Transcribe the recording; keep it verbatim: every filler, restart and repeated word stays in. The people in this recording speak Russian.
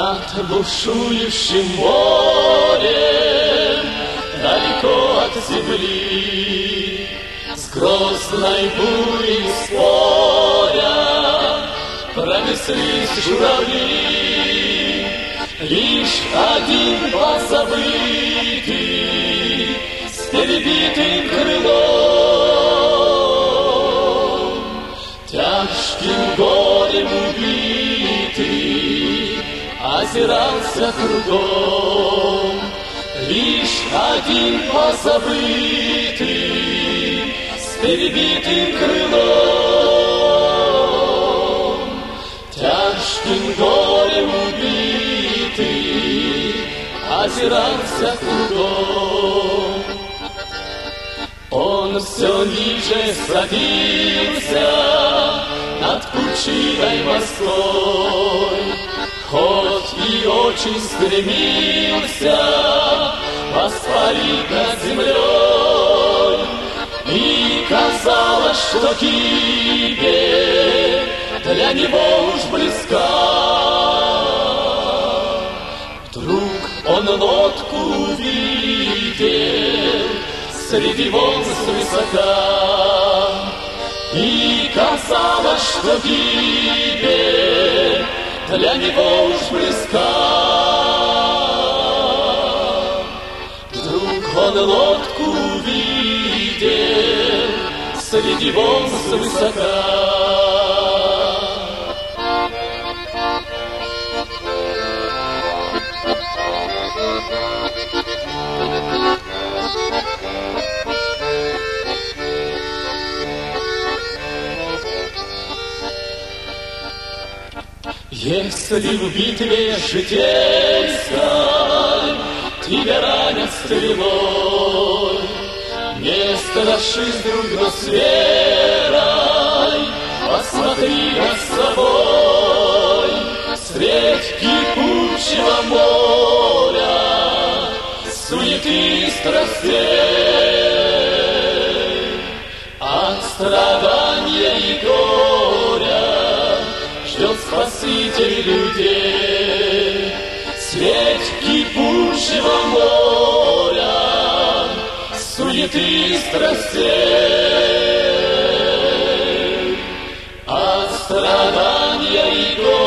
Над бушующим морем, далеко от земли, с грозной бурей споря пронеслись журавли. Лишь один позабытый с перебитым крылом, тяжким горем убитый, озирался кругом. Лишь один позабытый с перебитым крылом, тяжким горем убитый, озирался кругом. Он все ниже садился над пучиной морской, хоть и очень стремился воспарить над землей, и казалось, что гибель для него уж близка. Вдруг он лодку увидел среди волн свысока, и казалось, что гибель для него уж близка. Вдруг он лодку увидел среди волн свысока. Если в битве житейской тебя ранят стрелой, не страшись, друг, но с верой посмотри над собой. Средь кипучего моря суеты и страстей, от страдания и горя ждет Спаситель людей. Средь кипучего моря суеты и страстей, от страдания и горя